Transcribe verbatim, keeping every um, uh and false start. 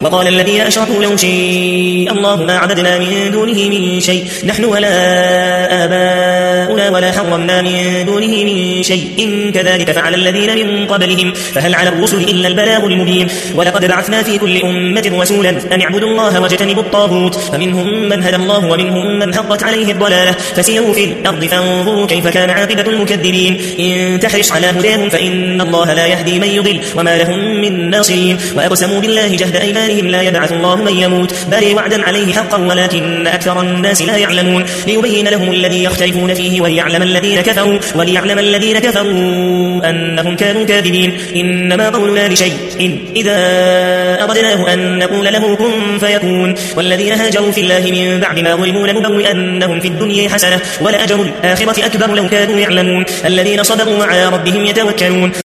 وقال الذين أشركوا لو شاء الله ما عبدنا من دونه من شيء نحن ولا آباؤنا ولا حرمنا من دونه من شيء كذلك فعل الذين من قبلهم فهل على الرسل إلا البلاغ المبين ولقد بعثنا في كل أمة رسولا أن اعبدوا الله واجتنبوا الطاغوت فمنهم من هدى الله ومنهم من حقت عليه الضلالة فسيروا في الأرض فانظروا كيف كان عاقبة المكذبين إن تحرص على هداهم فإن الله لا يهدي من يضل وما لهم من ناصرين وأقسموا بالله جهد أيمانهم لا يبعث الله من يموت بل وعدا عليه حقا ولكن أكثر الناس لا يعلمون ليبين لهم الذي يختلفون فيه وليعلم الذين كفروا وليعلم الذين كفروا أنهم كانوا كاذبين إنما قولنا لشيء إن إذا أردناه أن نقول له كن فيكون والذين هاجروا في الله من بعد ما ظلموا لنبوئنهم في الدنيا حسنة ولأجر الآخرة أكبر لو كانوا يعلمون الذين صبروا وعلى ربهم يتوكلون